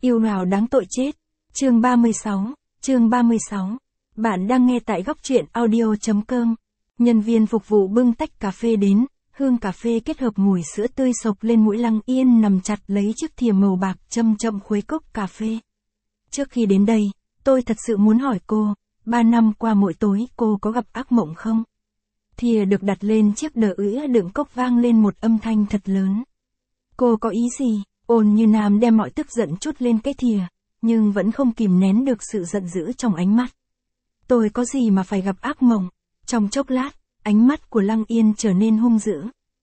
Yêu nào đáng tội chết. Chương 36. Bạn đang nghe tại góc truyện audio.com. Nhân viên phục vụ bưng tách cà phê đến, hương cà phê kết hợp mùi sữa tươi sộc lên mũi. Lăng Yên nằm chặt lấy chiếc thìa màu bạc chậm chậm khuấy cốc cà phê. Trước khi đến đây, tôi thật sự muốn hỏi cô, 3 năm qua mỗi tối cô có gặp ác mộng không? Thìa được đặt lên chiếc đờ ứ đựng cốc vang lên một âm thanh thật lớn. Cô có ý gì? Ôn Như Nam đem mọi tức giận trút lên cái thìa, nhưng vẫn không kìm nén được sự giận dữ trong ánh mắt. Tôi có gì mà phải gặp ác mộng? Trong chốc lát, ánh mắt của Lăng Yên trở nên hung dữ.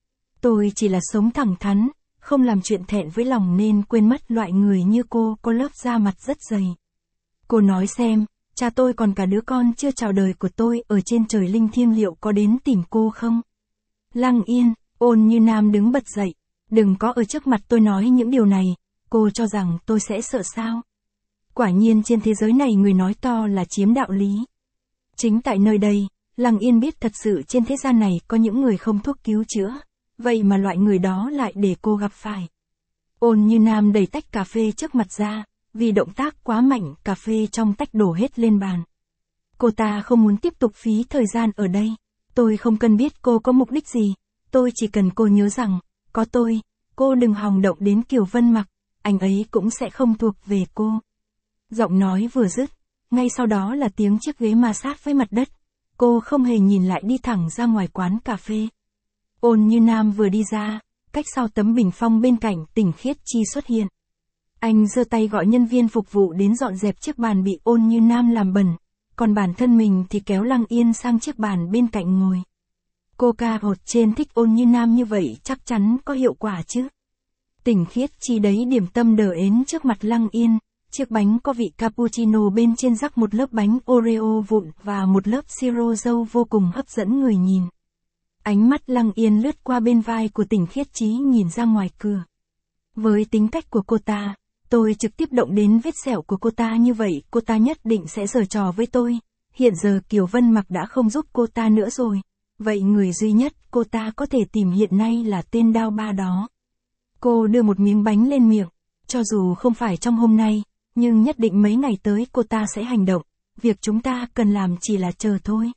Tôi chỉ là sống thẳng thắn, không làm chuyện thẹn với lòng nên quên mất loại người như cô có lớp da mặt rất dày. Cô nói xem, cha tôi còn cả đứa con chưa chào đời của tôi ở trên trời linh thiêng liệu có đến tìm cô không? Lăng Yên, Ôn Như Nam đứng bật dậy. Đừng có ở trước mặt tôi nói những điều này, cô cho rằng tôi sẽ sợ sao? Quả nhiên trên thế giới này người nói to là chiếm đạo lý. Chính tại nơi đây, Lăng Yên biết thật sự trên thế gian này có những người không thuốc cứu chữa, vậy mà loại người đó lại để cô gặp phải. Ôn Như Nam đẩy tách cà phê trước mặt ra, vì động tác quá mạnh cà phê trong tách đổ hết lên bàn. Cô ta không muốn tiếp tục phí thời gian ở đây, tôi không cần biết cô có mục đích gì, tôi chỉ cần cô nhớ rằng, có tôi, cô đừng hòng động đến Kiều Vân Mặc, anh ấy cũng sẽ không thuộc về cô. Giọng nói vừa dứt, ngay sau đó là tiếng chiếc ghế ma sát với mặt đất, cô không hề nhìn lại đi thẳng ra ngoài quán cà phê. Ôn Như Nam vừa đi ra, cách sau tấm bình phong bên cạnh Tỉnh Khiết Chi xuất hiện. Anh giơ tay gọi nhân viên phục vụ đến dọn dẹp chiếc bàn bị Ôn Như Nam làm bẩn, còn bản thân mình thì kéo Lăng Yên sang chiếc bàn bên cạnh ngồi. Cô ca hột trên thích Ôn Như Nam như vậy chắc chắn có hiệu quả chứ. Tỉnh Khiết Chi đấy điểm tâm đờ ến trước mặt Lăng Yên, chiếc bánh có vị cappuccino bên trên rắc một lớp bánh Oreo vụn và một lớp siro dâu vô cùng hấp dẫn người nhìn. Ánh mắt Lăng Yên lướt qua bên vai của Tỉnh Khiết Chi nhìn ra ngoài cửa. Với tính cách của cô ta, tôi trực tiếp động đến vết sẹo của cô ta như vậy cô ta nhất định sẽ giở trò với tôi. Hiện giờ Kiều Vân Mặc đã không giúp cô ta nữa rồi. Vậy người duy nhất cô ta có thể tìm hiện nay là tên Đao Ba đó. Cô đưa một miếng bánh lên miệng, cho dù không phải trong hôm nay, nhưng nhất định mấy ngày tới cô ta sẽ hành động, việc chúng ta cần làm chỉ là chờ thôi.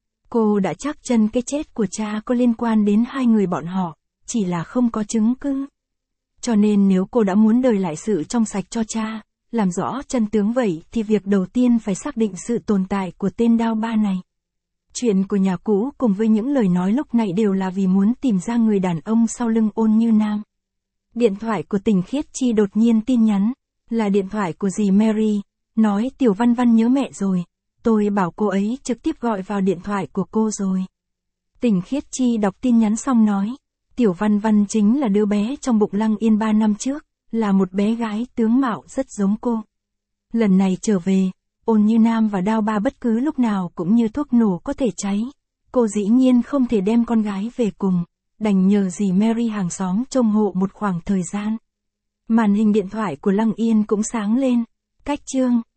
Cô đã chắc chân cái chết của cha có liên quan đến hai người bọn họ, chỉ là không có chứng cứ. Cho nên nếu cô đã muốn đời lại sự trong sạch cho cha, làm rõ chân tướng vậy thì việc đầu tiên phải xác định sự tồn tại của tên Đao Ba này. Chuyện của nhà cũ cùng với những lời nói lúc này đều là vì muốn tìm ra người đàn ông sau lưng Ôn Như Nam. Điện thoại của Tỉnh Khiết Chi đột nhiên tin nhắn, là điện thoại của dì Mary, nói Tiểu Văn Văn nhớ mẹ rồi, tôi bảo cô ấy trực tiếp gọi vào điện thoại của cô rồi. Tỉnh Khiết Chi đọc tin nhắn xong nói, Tiểu Văn Văn chính là đứa bé trong bụng Lăng Yên 3 năm trước, là một bé gái tướng mạo rất giống cô. Lần này trở về, Ôn Như Nam và Đao Ba bất cứ lúc nào cũng như thuốc nổ có thể cháy. Cô dĩ nhiên không thể đem con gái về cùng, đành nhờ dì Mary hàng xóm trông hộ một khoảng thời gian. Màn hình điện thoại của Lăng Yên cũng sáng lên. Cách chương